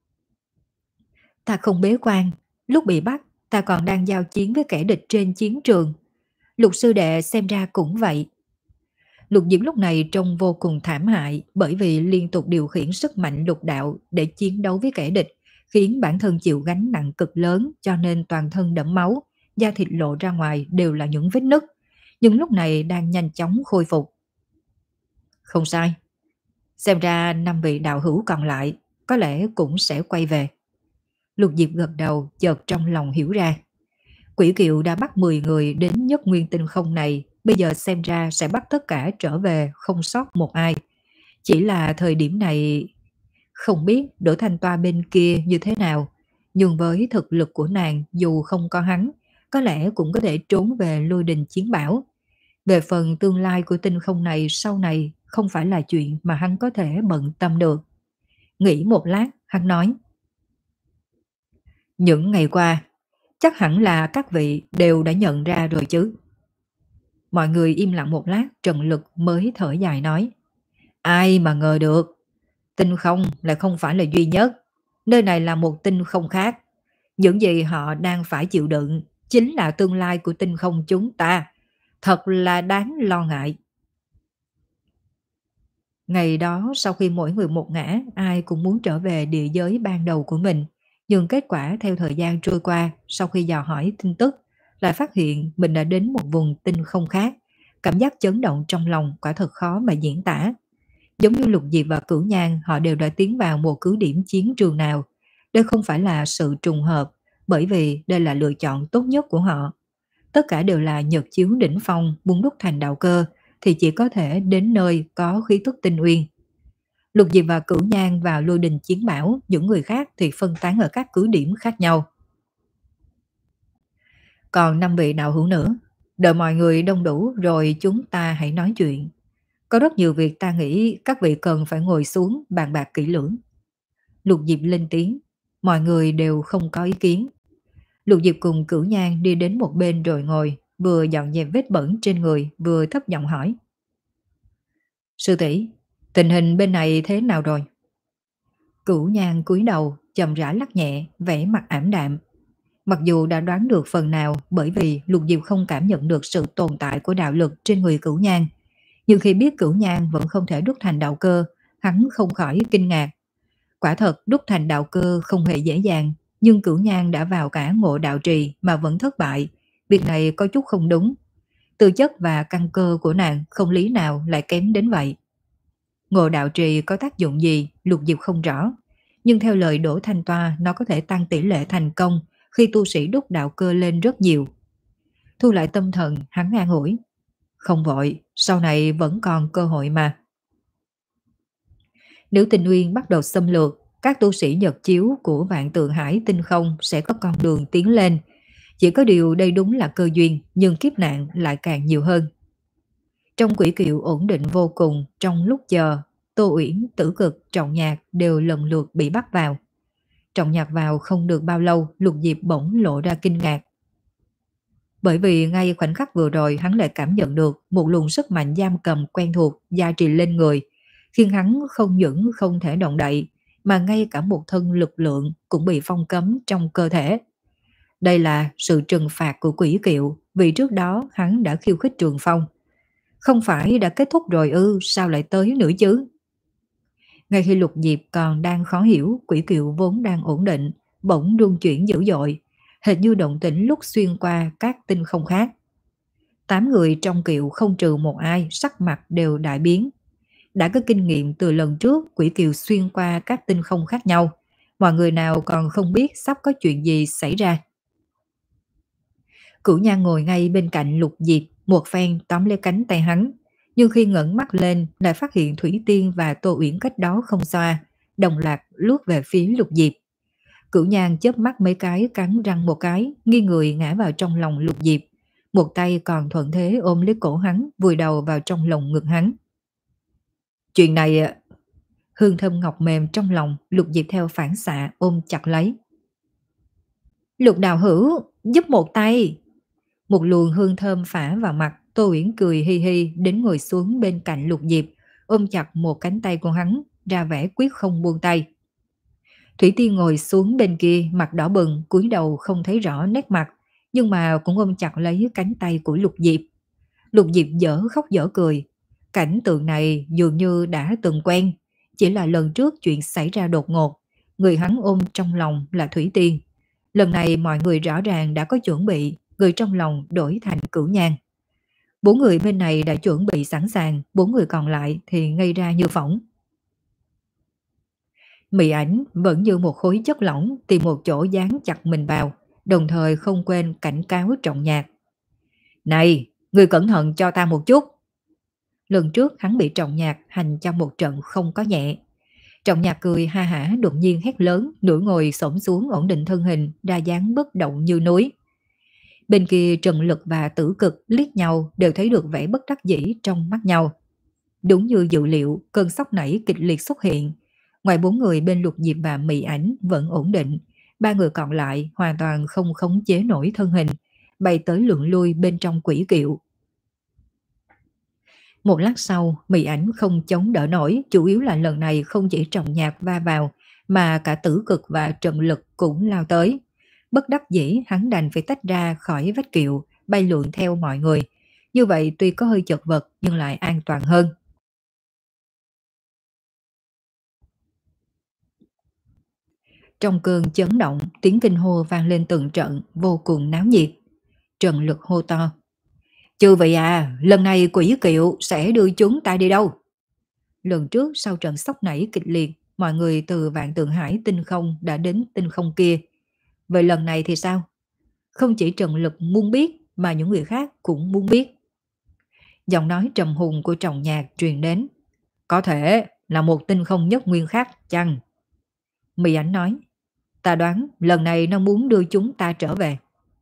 Ta không bế quan, lúc bị bắt ta còn đang giao chiến với kẻ địch trên chiến trường. Lục sư đệ xem ra cũng vậy. Lục Diệp lúc này trông vô cùng thảm hại, bởi vì liên tục điều khiển sức mạnh lục đạo để chiến đấu với kẻ địch, khiến bản thân chịu gánh nặng cực lớn, cho nên toàn thân đẫm máu, da thịt lộ ra ngoài đều là những vết nứt, nhưng lúc này đang nhanh chóng khôi phục. Không sai, xem ra năm vị đạo hữu còn lại có lẽ cũng sẽ quay về. Lục Diệp gật đầu, chợt trong lòng hiểu ra. Quỷ kiệu đã bắt mười người đến nhất nguyên tinh không này bây giờ xem ra sẽ bắt tất cả trở về không sót một ai. Chỉ là thời điểm này không biết Đỗ Thanh Toa bên kia như thế nào, nhưng với thực lực của nàng dù không có hắn, có lẽ cũng có thể trốn về lôi đình chiến bảo. Về phần tương lai của tinh không này sau này không phải là chuyện mà hắn có thể bận tâm được. Nghĩ một lát, hắn nói: những ngày qua, chắc hẳn là các vị đều đã nhận ra rồi chứ. Mọi người im lặng một lát, Trần Lực mới thở dài nói: ai mà ngờ được, tinh không lại không phải là duy nhất. Nơi này là một tinh không khác. Những gì họ đang phải chịu đựng chính là tương lai của tinh không chúng ta. Thật là đáng lo ngại. Ngày đó sau khi mỗi người một ngã, ai cũng muốn trở về địa giới ban đầu của mình. Nhưng kết quả theo thời gian trôi qua, sau khi dò hỏi tin tức, lại phát hiện mình đã đến một vùng tinh không khác. Cảm giác chấn động trong lòng quả thật khó mà diễn tả. Giống như Lục Diệp và Cửu Nhan, họ đều đã tiến vào một cứ điểm chiến trường nào. Đây không phải là sự trùng hợp, bởi vì đây là lựa chọn tốt nhất của họ. Tất cả đều là nhật chiếu đỉnh phong, muốn đúc thành đạo cơ, thì chỉ có thể đến nơi có khí tức tinh uyên. Lục Diệp và Cửu Nhan vào lôi đình chiến bảo, những người khác thì phân tán ở các cứ điểm khác nhau. Còn năm vị đạo hữu nữa, đợi mọi người đông đủ rồi chúng ta hãy nói chuyện. Có rất nhiều việc ta nghĩ các vị cần phải ngồi xuống bàn bạc kỹ lưỡng. Lục Diệp lên tiếng, mọi người đều không có ý kiến. Lục Diệp cùng Cửu Nhan đi đến một bên rồi ngồi, vừa dọn dẹp vết bẩn trên người, vừa thấp giọng hỏi: sư tỷ, tình hình bên này thế nào rồi? Cửu Nhan cúi đầu, chậm rãi lắc nhẹ, vẻ mặt ảm đạm. Mặc dù đã đoán được phần nào, bởi vì Lục Diệp không cảm nhận được sự tồn tại của đạo lực trên người Cửu Nhan, nhưng khi biết Cửu Nhan vẫn không thể đúc thành đạo cơ, hắn không khỏi kinh ngạc. Quả thật đúc thành đạo cơ không hề dễ dàng, nhưng Cửu Nhan đã vào cả ngộ đạo trì mà vẫn thất bại. Việc này có chút không đúng. Tư chất và căn cơ của nàng không lý nào lại kém đến vậy. Ngộ đạo trì có tác dụng gì, Lục Diệp không rõ. Nhưng theo lời Đỗ Thanh Toa, nó có thể tăng tỷ lệ thành công khi tu sĩ đúc đạo cơ lên rất nhiều. Thu lại tâm thần, hắn an ủi: không vội, sau này vẫn còn cơ hội mà. Nếu Tinh Uyên bắt đầu xâm lược, các tu sĩ nhật chiếu của Vạn Tượng Hải tinh không sẽ có con đường tiến lên. Chỉ có điều đây đúng là cơ duyên, nhưng kiếp nạn lại càng nhiều hơn. Trong quỷ kiệu ổn định vô cùng, trong lúc chờ, Tô Uyển, Tử Cực, Trọng Nhạc đều lần lượt bị bắt vào. Trọng Nhạc vào không được bao lâu, Lục Diệp bỗng lộ ra kinh ngạc. Bởi vì ngay khoảnh khắc vừa rồi hắn lại cảm nhận được một luồng sức mạnh giam cầm quen thuộc gia trì lên người, khiến hắn không những không thể động đậy, mà ngay cả một thân lực lượng cũng bị phong cấm trong cơ thể. Đây là sự trừng phạt của quỷ kiệu, vì trước đó hắn đã khiêu khích Trường Phong. Không phải đã kết thúc rồi ư, sao lại tới nữa chứ? Ngay khi Lục Diệp còn đang khó hiểu, quỷ kiệu vốn đang ổn định, bỗng rung chuyển dữ dội, hệt như động tĩnh lúc xuyên qua các tinh không khác. Tám người trong kiệu không trừ một ai, sắc mặt đều đại biến. Đã có kinh nghiệm từ lần trước quỷ kiều xuyên qua các tinh không khác nhau, mọi người nào còn không biết sắp có chuyện gì xảy ra. Cửu Nhan ngồi ngay bên cạnh Lục Diệp, một phen tóm lấy cánh tay hắn, nhưng khi ngẩng mắt lên lại phát hiện Thủy Tiên và Tô Uyển cách đó không xa, đồng loạt lướt về phía Lục Diệp. Cửu Nhan chớp mắt mấy cái, cắn răng một cái, nghiêng người ngã vào trong lòng Lục Diệp, một tay còn thuận thế ôm lấy cổ hắn, vùi đầu vào trong lồng ngực hắn. Chuyện này, hương thơm ngọc mềm trong lòng, Lục Diệp theo phản xạ ôm chặt lấy. Lục đạo hữu, giúp một tay. Một luồng hương thơm phả vào mặt, Tô Uyển cười hi hi đến ngồi xuống bên cạnh Lục Diệp, ôm chặt một cánh tay của hắn, ra vẻ quyết không buông tay. Thủy Tiên ngồi xuống bên kia, mặt đỏ bừng, cúi đầu không thấy rõ nét mặt, nhưng mà cũng ôm chặt lấy cánh tay của Lục Diệp. Lục Diệp dở khóc dở cười. Cảnh tượng này dường như đã từng quen, chỉ là lần trước chuyện xảy ra đột ngột, người hắn ôm trong lòng là Thủy Tiên. Lần này mọi người rõ ràng đã có chuẩn bị, người trong lòng đổi thành Cửu Nhan. Bốn người bên này đã chuẩn bị sẵn sàng, bốn người còn lại thì ngây ra như phỏng. Mị Ảnh vẫn như một khối chất lỏng tìm một chỗ dán chặt mình vào, đồng thời không quên cảnh cáo Trọng Nhạc. Này, Người cẩn thận cho ta một chút. Lần trước hắn bị Trọng Nhạc hành cho một trận không có nhẹ. Trọng Nhạc cười ha hả đột nhiên hét lớn, nửa ngồi xổm xuống ổn định thân hình, ra dáng bất động như núi. Bên kia Trần Lực và Tử Cực liếc nhau đều thấy được vẻ bất đắc dĩ trong mắt nhau. Đúng như dự liệu, cơn sốc nảy kịch liệt xuất hiện. Ngoài bốn người bên Lục Diệp và Mị Ảnh vẫn ổn định, ba người còn lại hoàn toàn không khống chế nổi thân hình, bay tới lượn lui bên trong quỷ kiệu. Một lát sau, Mị Ảnh không chống đỡ nổi, chủ yếu là lần này không chỉ Trọng Nhạc va vào, mà cả Tử Cực và Trần Lực cũng lao tới. Bất đắc dĩ hắn đành phải tách ra khỏi vách kiệu, bay lượn theo mọi người. Như vậy tuy có hơi chật vật nhưng lại an toàn hơn. Trong cơn chấn động, tiếng kinh hô vang lên từng trận, vô cùng náo nhiệt. Trần Lực hô to: Chư vị à, lần này quỷ kiệu sẽ đưa chúng ta đi đâu? Lần trước sau trận sốc nảy kịch liệt, mọi người từ Vạn Tượng Hải tinh không đã đến tinh không kia. Vậy lần này thì sao? Không chỉ Trần Lực muốn biết, mà những người khác cũng muốn biết. Giọng nói trầm hùng của Trọng Nhạc truyền đến: Có thể là một tinh không nhất nguyên khác chăng? Mị Ảnh nói: Ta đoán lần này nó muốn đưa chúng ta trở về.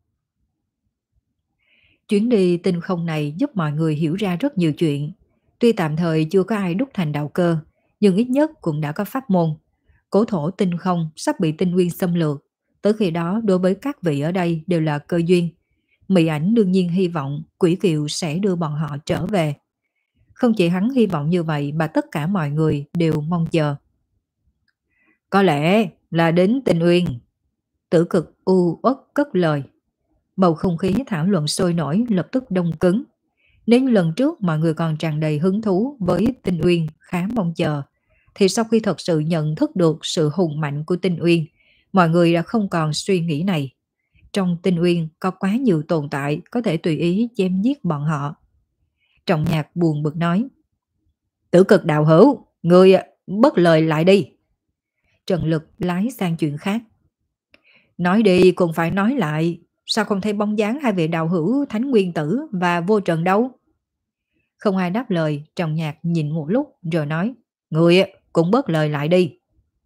Chuyến đi tinh không này giúp mọi người hiểu ra rất nhiều chuyện. Tuy tạm thời chưa có ai đúc thành đạo cơ, nhưng ít nhất cũng đã có pháp môn. Cố thổ tinh không sắp bị tinh nguyên xâm lược. Tới khi đó đối với các vị ở đây đều là cơ duyên. Mị Ảnh đương nhiên hy vọng quỷ kiệu sẽ đưa bọn họ trở về. Không chỉ hắn hy vọng như vậy mà tất cả mọi người đều mong chờ. Có lẽ là đến Tinh Uyên. Tử Cực u uất cất lời. Bầu không khí thảo luận sôi nổi lập tức đông cứng. Nếu lần trước mọi người còn tràn đầy hứng thú với Tinh Uyên khá mong chờ, thì sau khi thật sự nhận thức được sự hùng mạnh của Tinh Uyên, mọi người đã không còn suy nghĩ này. Trong Tinh Uyên có quá nhiều tồn tại có thể tùy ý chém giết bọn họ. Trọng Nhạc buồn bực nói: Tử Cực đạo hữu, người bất lời lại đi. Trần Lực lái sang chuyện khác: Nói đi cũng phải nói lại, sao không thấy bóng dáng hai vị đạo hữu Thánh Nguyên Tử và Vô Trần đâu? Không ai đáp lời, Trọng Nhạc nhìn một lúc rồi nói: Người cũng bớt lời lại đi.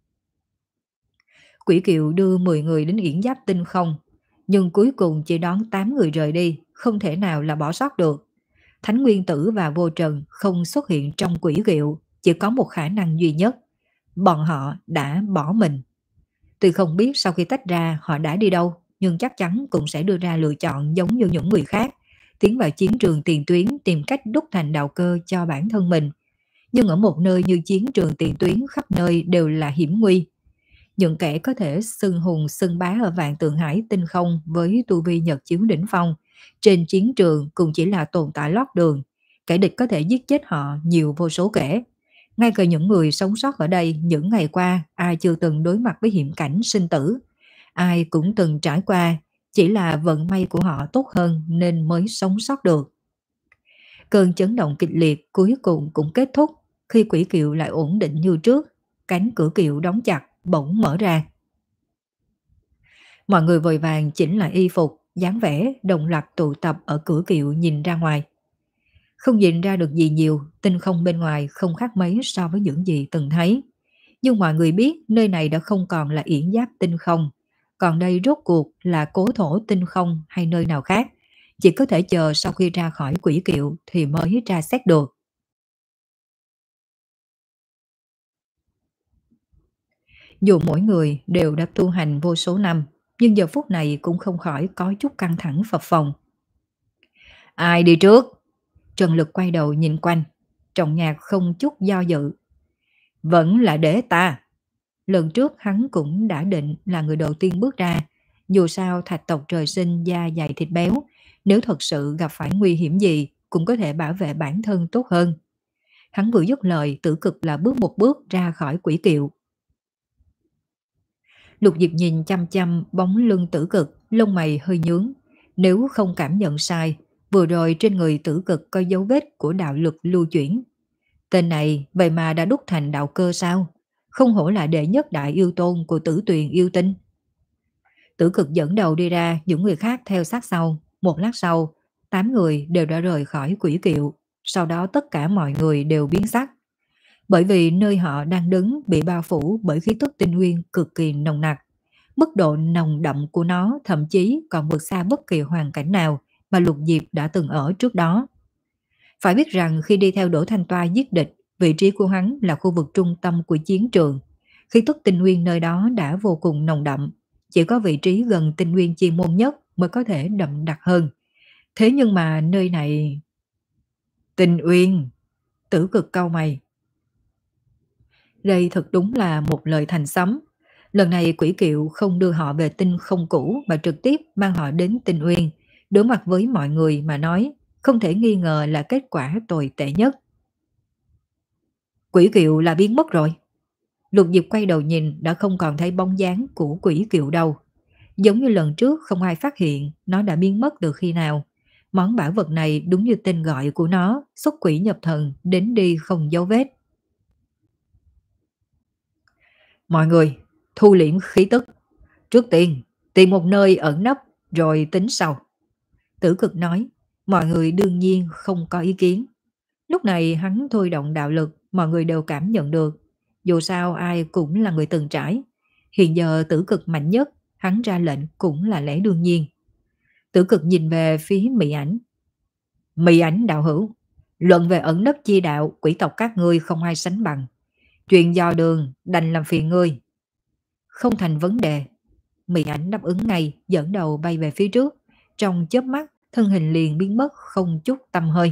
Quỷ kiệu đưa mười người đến Yển Giáp tinh không, nhưng cuối cùng chỉ đón tám người rời đi, không thể nào là bỏ sót được. Thánh Nguyên Tử và Vô Trần không xuất hiện trong quỷ kiệu, chỉ có một khả năng duy nhất: bọn họ đã bỏ mình. Tuy không biết sau khi tách ra họ đã đi đâu, nhưng chắc chắn cũng sẽ đưa ra lựa chọn giống như những người khác, tiến vào chiến trường tiền tuyến tìm cách đúc thành đạo cơ cho bản thân mình. Nhưng ở một nơi như chiến trường tiền tuyến khắp nơi đều là hiểm nguy. Những kẻ có thể xưng hùng xưng bá ở Vạn Tượng Hải tinh không với tu vi Nhật chiếu đỉnh phong, trên chiến trường cũng chỉ là tồn tại lót đường. Kẻ địch có thể giết chết họ nhiều vô số kể. Ngay cả những người sống sót ở đây những ngày qua, ai chưa từng đối mặt với hiểm cảnh sinh tử. Ai cũng từng trải qua, chỉ là vận may của họ tốt hơn nên mới sống sót được. Cơn chấn động kịch liệt cuối cùng cũng kết thúc khi quỷ kiệu lại ổn định như trước. Cánh cửa kiệu đóng chặt bỗng mở ra. Mọi người vội vàng chỉnh lại y phục, dáng vẻ đồng loạt tụ tập ở cửa kiệu nhìn ra ngoài. Không nhìn ra được gì nhiều, tinh không bên ngoài không khác mấy so với những gì từng thấy. Nhưng mọi người biết nơi này đã không còn là Yển Giáp tinh không, còn đây rốt cuộc là Cố Thổ tinh không hay nơi nào khác. Chỉ có thể chờ sau khi ra khỏi quỷ kiệu thì mới tra xét được. Dù mỗi người đều đã tu hành vô số năm, nhưng giờ phút này cũng không khỏi có chút căng thẳng phập phồng. Ai đi trước? Trần Lực quay đầu nhìn quanh. Trọng Nhạc không chút do dự. Vẫn là để ta. Lần trước hắn cũng đã định là người đầu tiên bước ra. Dù sao thạch tộc trời sinh da dày thịt béo, nếu thật sự gặp phải nguy hiểm gì cũng có thể bảo vệ bản thân tốt hơn. Hắn vừa dứt lời, Tử Cực là bước một bước ra khỏi quỷ kiệu. Lục Diệp nhìn chăm chăm bóng lưng Tử Cực, lông mày hơi nhướng. Nếu không cảm nhận sai, vừa rồi trên người Tử Cực có dấu vết của đạo lực lưu chuyển. Tên này vậy mà đã đúc thành đạo cơ sao? Không hổ là đệ nhất đại yêu tôn của Tử Tuyền yêu tinh. Tử Cực dẫn đầu đi ra, những người khác theo sát sau. Một lát sau, Tám người đều đã rời khỏi quỷ kiệu, sau đó tất cả mọi người đều biến sắc. Bởi vì nơi họ đang đứng bị bao phủ bởi khí tức tinh nguyên cực kỳ nồng nặc. Mức độ nồng đậm của nó thậm chí còn vượt xa bất kỳ hoàn cảnh nào mà Lục Diệp đã từng ở trước đó. Phải biết rằng khi đi theo Đỗ Thanh Toa giết địch, vị trí của hắn là khu vực trung tâm của chiến trường. Khí tức tinh nguyên nơi đó đã vô cùng nồng đậm, chỉ có vị trí gần tinh nguyên chi môn nhất mới có thể đậm đặc hơn. Thế nhưng mà nơi này... Tinh Uyên, Tử Cực cau mày. Đây thật đúng là một lời thành sấm. Lần này quỷ kiệu không đưa họ về tinh không cũ mà trực tiếp mang họ đến Tinh Uyên. Đối mặt với mọi người mà nói, không thể nghi ngờ là kết quả tồi tệ nhất. Quỷ kiệu là biến mất rồi. Lục Diệp quay đầu nhìn đã không còn thấy bóng dáng của quỷ kiệu đâu. Giống như lần trước không ai phát hiện nó đã biến mất từ khi nào. Món bảo vật này đúng như tên gọi của nó, xuất quỷ nhập thần, đến đi không dấu vết. Mọi người, thu liễm khí tức. Trước tiên, tìm một nơi ẩn nấp rồi tính sau. Tử Cực nói, mọi người đương nhiên không có ý kiến. Lúc này hắn thôi động đạo lực, mọi người đều cảm nhận được. Dù sao ai cũng là người từng trải. Hiện giờ Tử Cực mạnh nhất, hắn ra lệnh cũng là lẽ đương nhiên. Tử Cực nhìn về phía Mị Ảnh. Mị Ảnh đạo hữu, luận về ẩn nấp chi đạo, quỷ tộc các ngươi không ai sánh bằng. Chuyện dò đường, đành làm phiền ngươi. Không thành vấn đề. Mị Ảnh đáp ứng ngay, dẫn đầu bay về phía trước. Trong chớp mắt, thân hình liền biến mất không chút tăm hơi.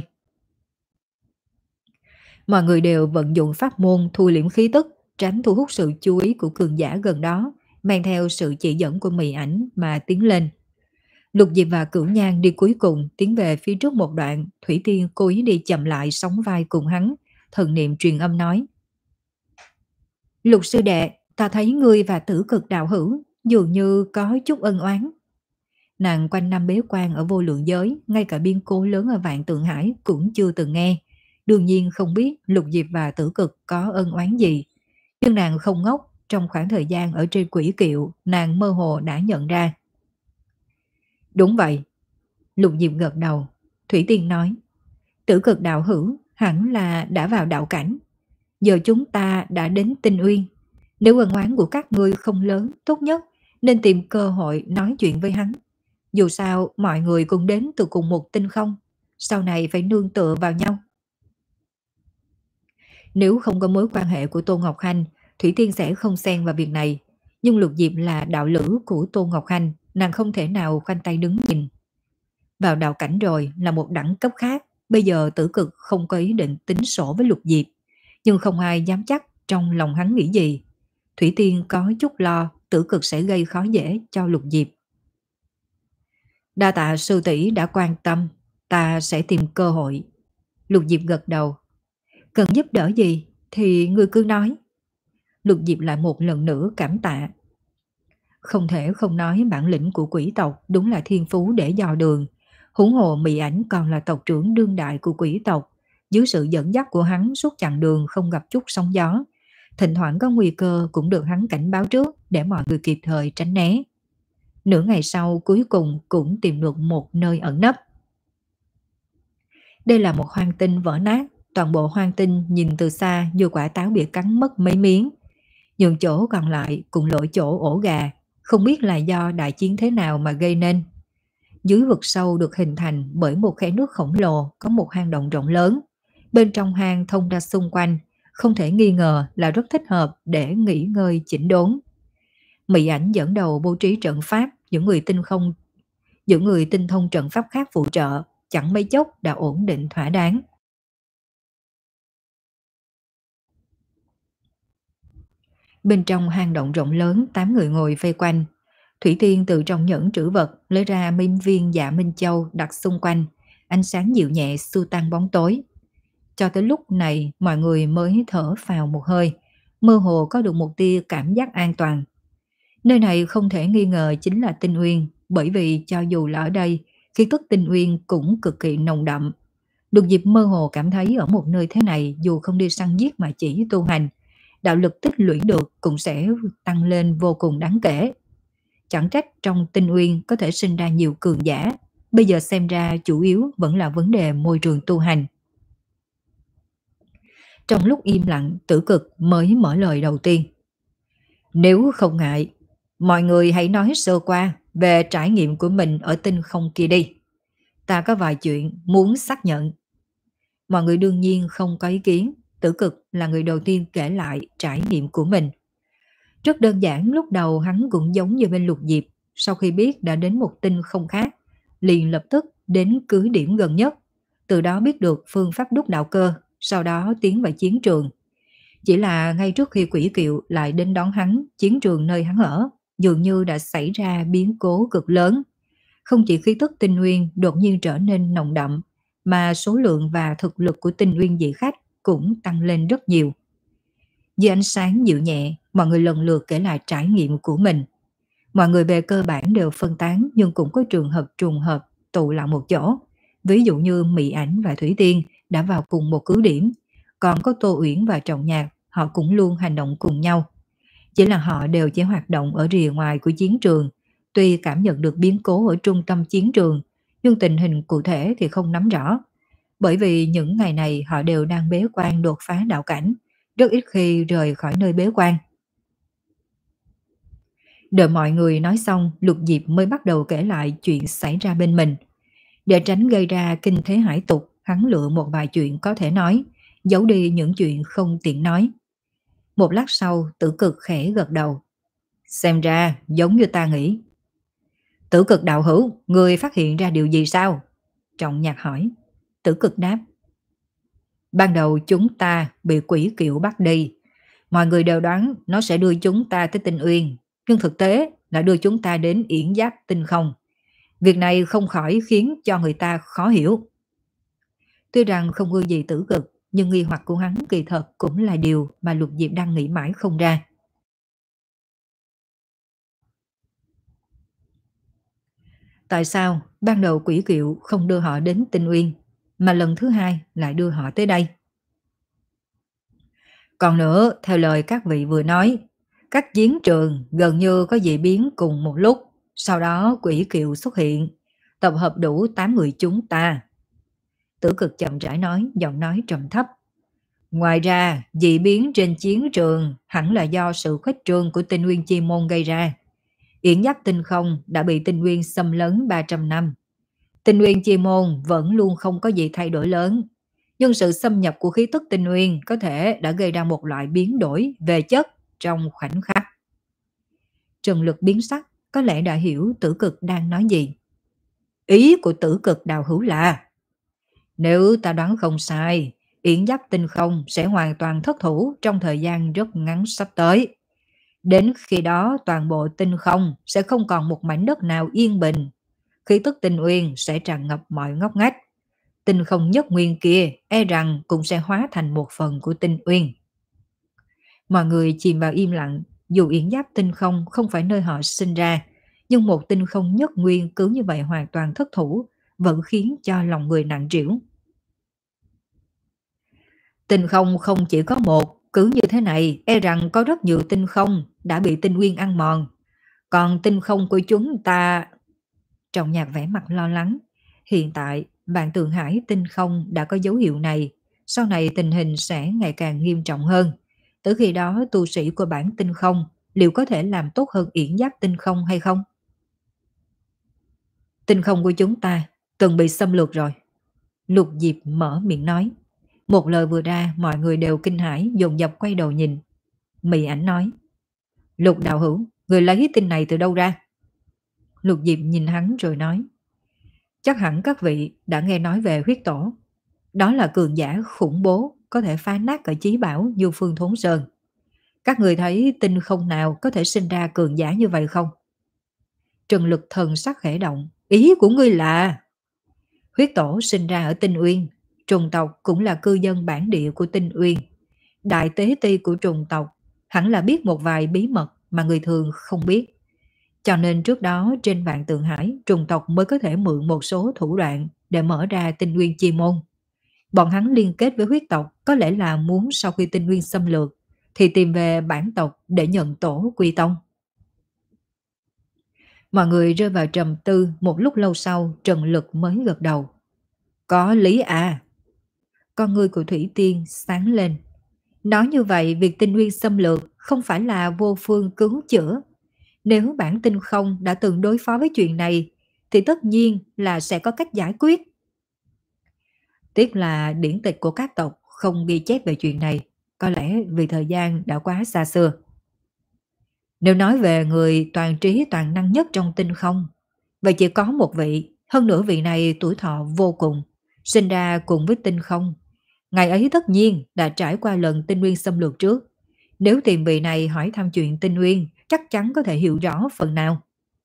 Mọi người đều vận dụng pháp môn thu liễm khí tức, tránh thu hút sự chú ý của cường giả gần đó, mang theo sự chỉ dẫn của Mị Ảnh mà tiến lên. Lục Diệp và Cửu Nhan đi cuối cùng, tiến về phía trước một đoạn. Thủy Tiên cố ý đi chậm lại sóng vai cùng hắn, thần niệm truyền âm nói. Lục sư đệ, ta thấy ngươi và Tử Cực đạo hữu dường như có chút ân oán. Nàng quanh năm bế quan ở vô lượng giới, ngay cả biên cố lớn ở Vạn Tượng Hải cũng chưa từng nghe. Đương nhiên không biết Lục Diệp và Tử Cực có ân oán gì. Nhưng nàng không ngốc, trong khoảng thời gian ở trên quỷ kiệu, nàng mơ hồ đã nhận ra. Đúng vậy. Lục Diệp gật đầu. Thủy Tiên nói, Tử Cực đạo hữu hẳn là đã vào đạo cảnh. Giờ chúng ta đã đến Tinh Uyên. Nếu ân oán của các ngươi không lớn, tốt nhất nên tìm cơ hội nói chuyện với hắn. Dù sao mọi người cũng đến từ cùng một tinh không, sau này phải nương tựa vào nhau. Nếu không có mối quan hệ của Tô Ngọc Hanh, Thủy Tiên sẽ không xen vào việc này. Nhưng Lục Diệp là đạo lữ của Tô Ngọc Hanh, nàng không thể nào khoanh tay đứng nhìn. Vào đạo cảnh rồi là một đẳng cấp khác, bây giờ Tử Cực không có ý định tính sổ với Lục Diệp. Nhưng không ai dám chắc trong lòng hắn nghĩ gì. Thủy Tiên có chút lo Tử Cực sẽ gây khó dễ cho Lục Diệp. Đa tạ sư tỷ đã quan tâm, ta sẽ tìm cơ hội. Lục Diệp gật đầu. Cần giúp đỡ gì thì ngươi cứ nói. Lục Diệp lại một lần nữa cảm tạ. Không thể không nói bản lĩnh của quỷ tộc đúng là thiên phú để dò đường. Huống hồ Mị Ảnh còn là tộc trưởng đương đại của quỷ tộc. Dưới sự dẫn dắt của hắn suốt chặng đường không gặp chút sóng gió. Thỉnh thoảng có nguy cơ cũng được hắn cảnh báo trước để mọi người kịp thời tránh né. Nửa ngày sau cuối cùng cũng tìm được một nơi ẩn nấp. Đây là một hoang tinh vỡ nát. Toàn bộ hoang tinh nhìn từ xa như quả táo bị cắn mất mấy miếng. Nhường chỗ còn lại cùng lỗi chỗ ổ gà. Không biết là do đại chiến thế nào mà gây nên. Dưới vực sâu được hình thành bởi một khe nước khổng lồ, có một hang động rộng lớn. Bên trong hang thông ra xung quanh, không thể nghi ngờ là rất thích hợp để nghỉ ngơi chỉnh đốn. Mị Ảnh dẫn đầu bố trí trận pháp, những người tinh không, những người tinh thông trận pháp khác phụ trợ, chẳng mấy chốc đã ổn định thỏa đáng. Bên trong hang động rộng lớn, tám người ngồi vây quanh. Thủy Tiên từ trong nhẫn trữ vật lấy ra minh viên Dạ Minh Châu đặt xung quanh, ánh sáng dịu nhẹ xua tan bóng tối. Cho tới lúc này mọi người mới thở phào một hơi, mơ hồ có được một tia cảm giác an toàn. Nơi này không thể nghi ngờ chính là Tinh Uyên, bởi vì cho dù là ở đây, khí tức Tinh Uyên cũng cực kỳ nồng đậm. Được dịp mơ hồ cảm thấy ở một nơi thế này dù không đi săn giết mà chỉ tu hành, đạo lực tích lũy được cũng sẽ tăng lên vô cùng đáng kể. Chẳng trách trong Tinh Uyên có thể sinh ra nhiều cường giả, Bây giờ xem ra chủ yếu vẫn là vấn đề môi trường tu hành. Trong lúc im lặng, Tử Cực mới mở lời đầu tiên. Nếu không ngại, mọi người hãy nói sơ qua về trải nghiệm của mình ở tinh không kia đi. Ta có vài chuyện muốn xác nhận. Mọi người đương nhiên không có ý kiến. Tử Cực là người đầu tiên kể lại trải nghiệm của mình. Rất đơn giản, lúc đầu hắn cũng giống như bên Lục Diệp. Sau khi biết đã đến một tinh không khác, liền lập tức đến cứ điểm gần nhất. Từ đó biết được phương pháp đúc đạo cơ, sau đó tiến vào chiến trường. Chỉ là ngay trước khi Quỷ Kiệu lại đến đón hắn, chiến trường nơi hắn ở dường như đã xảy ra biến cố cực lớn. Không chỉ khí tức tinh nguyên đột nhiên trở nên nồng đậm, mà số lượng và thực lực của tinh nguyên dị khách cũng tăng lên rất nhiều. Dưới ánh sáng dịu nhẹ, mọi người lần lượt kể lại trải nghiệm của mình. Mọi người về cơ bản đều phân tán, nhưng cũng có trường hợp trùng hợp tụ lại một chỗ. Ví dụ như Mị Ảnh và Thủy Tiên đã vào cùng một cứ điểm, còn có Tô Uyển và Trọng Nhạc, họ cũng luôn hành động cùng nhau. Chỉ là họ đều chỉ hoạt động ở rìa ngoài của chiến trường, tuy cảm nhận được biến cố ở trung tâm chiến trường, nhưng tình hình cụ thể thì không nắm rõ. Bởi vì những ngày này họ đều đang bế quan đột phá đạo cảnh, rất ít khi rời khỏi nơi bế quan. Đợi mọi người nói xong, Lục Diệp mới bắt đầu kể lại chuyện xảy ra bên mình. Để tránh gây ra kinh thế hải tục, hắn lựa một vài chuyện có thể nói, giấu đi những chuyện không tiện nói. Một lát sau, Tử Cực khẽ gật đầu. Xem ra giống như ta nghĩ. Tử Cực đạo hữu, người phát hiện ra điều gì sao? Trọng Nhạc hỏi. Tử Cực đáp. Ban đầu chúng ta bị Quỷ Kiệu bắt đi. Mọi người đều đoán nó sẽ đưa chúng ta tới Tinh Uyên, nhưng thực tế là đưa chúng ta đến Yển Giáp tinh không. Việc này không khỏi khiến cho người ta khó hiểu. Tuy rằng không ưa gì Tử Cực, nhưng nghi hoặc của hắn kỳ thật cũng là điều mà Lục Diệp đang nghĩ mãi không ra. Tại sao ban đầu Quỷ Kiệu không đưa họ đến Tinh Uyên, mà lần thứ hai lại đưa họ tới đây? Còn nữa, theo lời các vị vừa nói, các chiến trường gần như có dị biến cùng một lúc, sau đó Quỷ Kiệu xuất hiện, tập hợp đủ tám người chúng ta. Tử Cực chậm rãi nói, giọng nói trầm thấp. Ngoài ra, dị biến trên chiến trường hẳn là do sự khuếch trương của Tinh Nguyên Chi Môn gây ra. Yển Giáp tinh không đã bị Tinh Nguyên xâm lấn ba trăm năm. Tinh Nguyên Chi Môn vẫn luôn không có gì thay đổi lớn, nhưng sự xâm nhập của khí tức Tinh Nguyên có thể đã gây ra một loại biến đổi về chất trong khoảnh khắc. Trần Lực biến sắc, có lẽ đã hiểu Tử Cực đang nói gì. Ý của Tử Cực đạo hữu là, nếu ta đoán không sai, Yển Giáp tinh không sẽ hoàn toàn thất thủ trong thời gian rất ngắn sắp tới. Đến khi đó toàn bộ tinh không sẽ không còn một mảnh đất nào yên bình. Khí tức Tinh Uyên sẽ tràn ngập mọi ngóc ngách. Tinh không nhất nguyên kia e rằng cũng sẽ hóa thành một phần của Tinh Uyên. Mọi người chìm vào im lặng. Dù Yển Giáp tinh không không phải nơi họ sinh ra, nhưng một tinh không nhất nguyên cứ như vậy hoàn toàn thất thủ vẫn khiến cho lòng người nặng trĩu. Tinh không không chỉ có một, cứ như thế này e rằng có rất nhiều tinh không đã bị Tinh Uyên ăn mòn. Còn tinh không của chúng ta... Trọng Nhạc vẻ mặt lo lắng. Hiện tại, Vạn Tượng Hải tinh không đã có dấu hiệu này. Sau này tình hình sẽ ngày càng nghiêm trọng hơn. Tới khi đó tu sĩ của bản tinh không liệu có thể làm tốt hơn Yển Giáp tinh không hay không? Tinh không của chúng ta từng bị xâm lược rồi. Lục Diệp mở miệng nói. Một lời vừa ra, mọi người đều kinh hãi dồn dập quay đầu nhìn. Mị Ảnh nói. Lục đạo hữu, người lấy tin này từ đâu ra? Lục Diệp nhìn hắn rồi nói. Chắc hẳn các vị đã nghe nói về huyết tổ. Đó là cường giả khủng bố, có thể phá nát cả chí bảo như Phương Thốn Sơn. Các người thấy tinh không nào có thể sinh ra cường giả như vậy không? Trần Lực thần sắc khẽ động. Ý của ngươi là... Huyết tổ sinh ra ở Tinh Uyên. Trùng tộc cũng là cư dân bản địa của Tinh Uyên. Đại tế ti của trùng tộc hẳn là biết một vài bí mật mà người thường không biết. Cho nên trước đó trên Vạn Tượng Hải, trùng tộc mới có thể mượn một số thủ đoạn để mở ra Tinh Nguyên Chi Môn. Bọn hắn liên kết với huyết tộc có lẽ là muốn sau khi Tinh Nguyên xâm lược thì tìm về bản tộc để nhận tổ quy tông. Mọi người rơi vào trầm tư, một lúc lâu sau Trần Lực mới gật đầu. Có lý à. Con ngươi của Thủy Tiên sáng lên. Nói như vậy, việc tinh nguyên xâm lược không phải là vô phương cứu chữa. Nếu bản tinh không đã từng đối phó với chuyện này, thì tất nhiên là sẽ có cách giải quyết. Tiếc là điển tịch của các tộc không ghi chép về chuyện này, có lẽ vì thời gian đã quá xa xưa. Nếu nói về người toàn trí toàn năng nhất trong tinh không, vậy chỉ có một vị, hơn nữa vị này tuổi thọ vô cùng, sinh ra cùng với tinh không. Ngày ấy tất nhiên đã trải qua lần tinh nguyên xâm lược trước. Nếu tìm vị này hỏi thăm chuyện tinh nguyên, chắc chắn có thể hiểu rõ phần nào.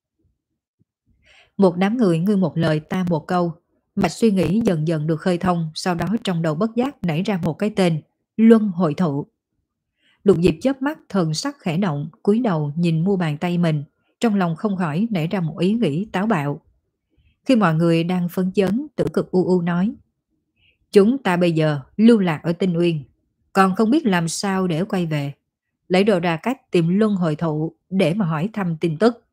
Một đám người ngươi một lời ta một câu, mạch suy nghĩ dần dần được khơi thông, sau đó trong đầu bất giác nảy ra một cái tên, Luân Hồi Thụ. Lục Diệp chớp mắt thần sắc khẽ động, cúi đầu nhìn mu bàn tay mình, trong lòng không khỏi nảy ra một ý nghĩ táo bạo. Khi mọi người đang phấn chấn, Tử Cực u u nói: chúng ta bây giờ lưu lạc ở Tinh Uyên, còn không biết làm sao để quay về. Lấy đồ ra cách tìm Luân Hồi Thụ để mà hỏi thăm tin tức.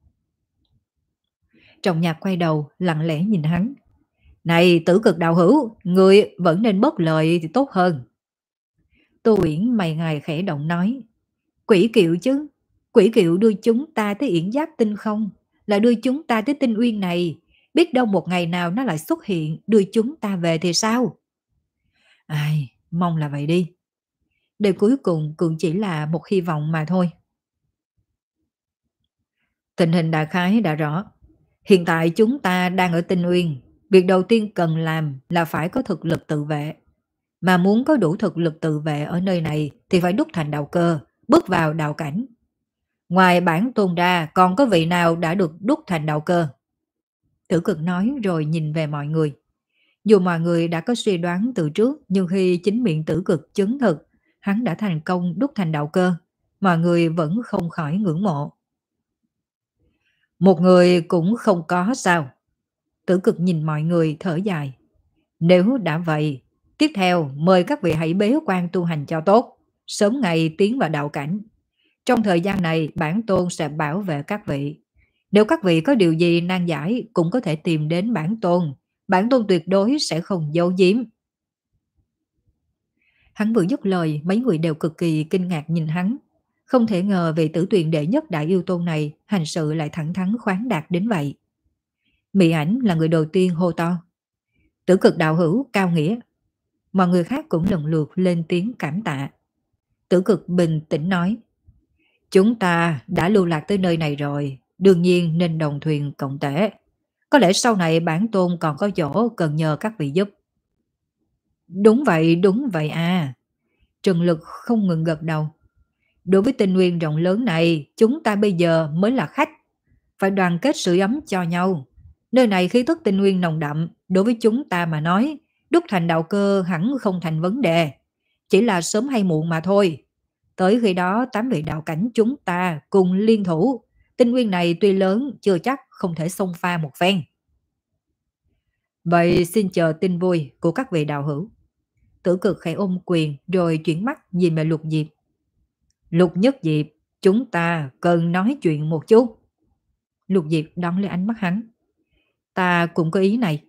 Trọng Nhạc quay đầu lặng lẽ nhìn hắn. Này Tử Cực đạo hữu, người vẫn nên bớt lời thì tốt hơn. Tô Uyển mày ngài khẽ động nói: Quỷ Kiệu chứ, Quỷ Kiệu đưa chúng ta tới Yển Giáp Tinh không, là đưa chúng ta tới Tinh Uyên này. Biết đâu một ngày nào nó lại xuất hiện đưa chúng ta về thì sao? Ai, mong là vậy đi. Điều cuối cùng cũng chỉ là một hy vọng mà thôi. Tình hình đại khái đã rõ. Hiện tại chúng ta đang ở Tinh Uyên. Việc đầu tiên cần làm là phải có thực lực tự vệ. Mà muốn có đủ thực lực tự vệ ở nơi này thì phải đúc thành đạo cơ, bước vào đạo cảnh. Ngoài bản tôn ra còn có vị nào đã được đúc thành đạo cơ? Tử Cực nói rồi nhìn về mọi người. Dù mọi người đã có suy đoán từ trước, nhưng khi chính miệng Tử Cực chứng thực hắn đã thành công đúc thành đạo cơ, mọi người vẫn không khỏi ngưỡng mộ. Một người cũng không có sao? Tử Cực nhìn mọi người thở dài. Nếu đã vậy, tiếp theo mời các vị hãy bế quan tu hành cho tốt, sớm ngày tiến vào đạo cảnh. Trong thời gian này bản tôn sẽ bảo vệ các vị. Nếu các vị có điều gì nan giải cũng có thể tìm đến bản tôn. Bản tôn tuyệt đối sẽ không giấu giếm. Hắn vừa dứt lời, mấy người đều cực kỳ kinh ngạc nhìn hắn. Không thể ngờ vị tử tuyền đệ nhất đại yêu tôn này hành sự lại thẳng thắn khoáng đạt đến vậy. Mị Ảnh là người đầu tiên hô to: Tử Cực đạo hữu cao nghĩa. Mọi người khác cũng lần lượt lên tiếng cảm tạ. Tử Cực bình tĩnh nói: chúng ta đã lưu lạc tới nơi này rồi, đương nhiên nên đồng thuyền cộng tể. Có lẽ sau này bản tôn còn có chỗ cần nhờ các vị giúp. Đúng vậy, đúng vậy à. Trần Lực không ngừng gật đầu. Đối với Tinh Nguyên rộng lớn này, chúng ta bây giờ mới là khách. Phải đoàn kết sưởi ấm cho nhau. Nơi này khí tức Tinh Nguyên nồng đậm, đối với chúng ta mà nói, đúc thành đạo cơ hẳn không thành vấn đề. Chỉ là sớm hay muộn mà thôi. Tới khi đó tám vị đạo cảnh chúng ta cùng liên thủ. Tinh Nguyên này tuy lớn chưa chắc không thể xông pha một phen. Vậy xin chờ tin vui của các vị đạo hữu. Tử Cực khẽ ôm quyền rồi chuyển mắt nhìn về Lục Diệp. Lục Nhất Diệp, chúng ta cần nói chuyện một chút. Lục Diệp đón lấy ánh mắt hắn. Ta cũng có ý này.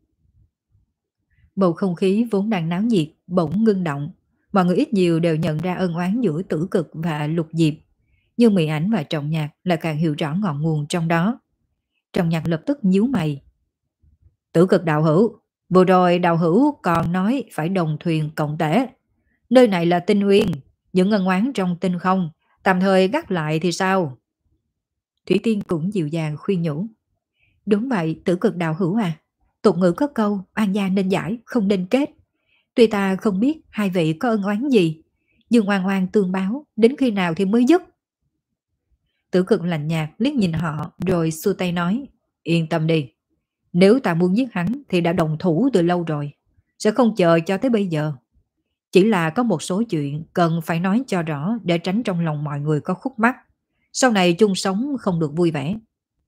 Bầu không khí vốn đang náo nhiệt bỗng ngưng động. Mọi người ít nhiều đều nhận ra ân oán giữa Tử Cực và Lục Diệp. Nhưng Mị Ảnh và Trọng Nhạc lại càng hiểu rõ ngọn nguồn trong đó. Trọng Nhạc lập tức nhíu mày. Tử Cực đạo hữu, vừa rồi đạo hữu còn nói phải đồng thuyền cộng tể. Nơi này là Tinh Uyên, những ân oán trong tinh không tạm thời gác lại thì sao? Thủy Tiên cũng dịu dàng khuyên nhủ. Đúng vậy, Tử Cực đạo hữu à. Tục ngữ có câu oan gia nên giải, không nên kết. Tuy ta không biết hai vị có ân oán gì, nhưng oan oan tương báo đến khi nào thì mới dứt. Tử Cực lạnh nhạt liếc nhìn họ rồi xua tay nói: Yên tâm đi, nếu ta muốn giết hắn thì đã đồng thủ từ lâu rồi, sẽ không chờ cho tới bây giờ. Chỉ là có một số chuyện cần phải nói cho rõ để tránh trong lòng mọi người có khúc mắc, sau này chung sống không được vui vẻ.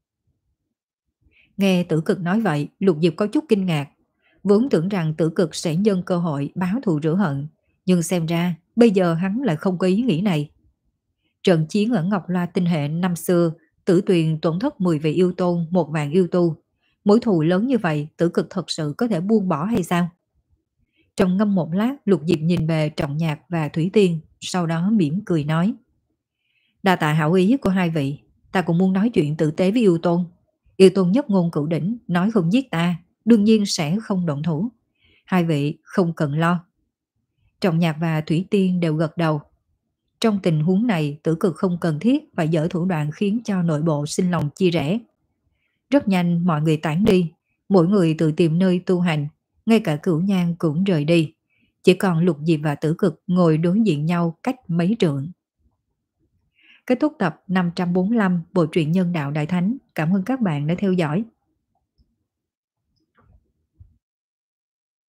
Nghe Tử Cực nói vậy, Lục Diệp có chút kinh ngạc. Vốn tưởng rằng Tử Cực sẽ nhân cơ hội báo thù rửa hận, nhưng xem ra bây giờ hắn lại không có ý nghĩ này. Trận chiến ở Ngọc Loa tinh hệ năm xưa Tử Tuyền tổn thất mười vị yêu tôn, một vạn yêu tu. Mối thù lớn như vậy, Tử Cực thật sự có thể buông bỏ hay sao? Trầm ngâm một lát, Lục Diệp nhìn về Trọng Nhạc và Thủy Tiên, sau đó mỉm cười nói. Đa tạ hảo ý của hai vị, ta cũng muốn nói chuyện tử tế với yêu tôn. Yêu tôn nhất ngôn cửu đỉnh, nói không giết ta, đương nhiên sẽ không động thủ. Hai vị không cần lo. Trọng Nhạc và Thủy Tiên đều gật đầu. Trong tình huống này, Tử Cực không cần thiết phải dở thủ đoạn khiến cho nội bộ sinh lòng chia rẽ. Rất nhanh mọi người tản đi, mỗi người tự tìm nơi tu hành, ngay cả Cửu Nhan cũng rời đi. Chỉ còn Lục Diệp và Tử Cực ngồi đối diện nhau cách mấy trượng. Kết thúc tập năm trăm bốn mươi lăm bộ truyện Nhân Đạo Đại Thánh. Cảm ơn các bạn đã theo dõi.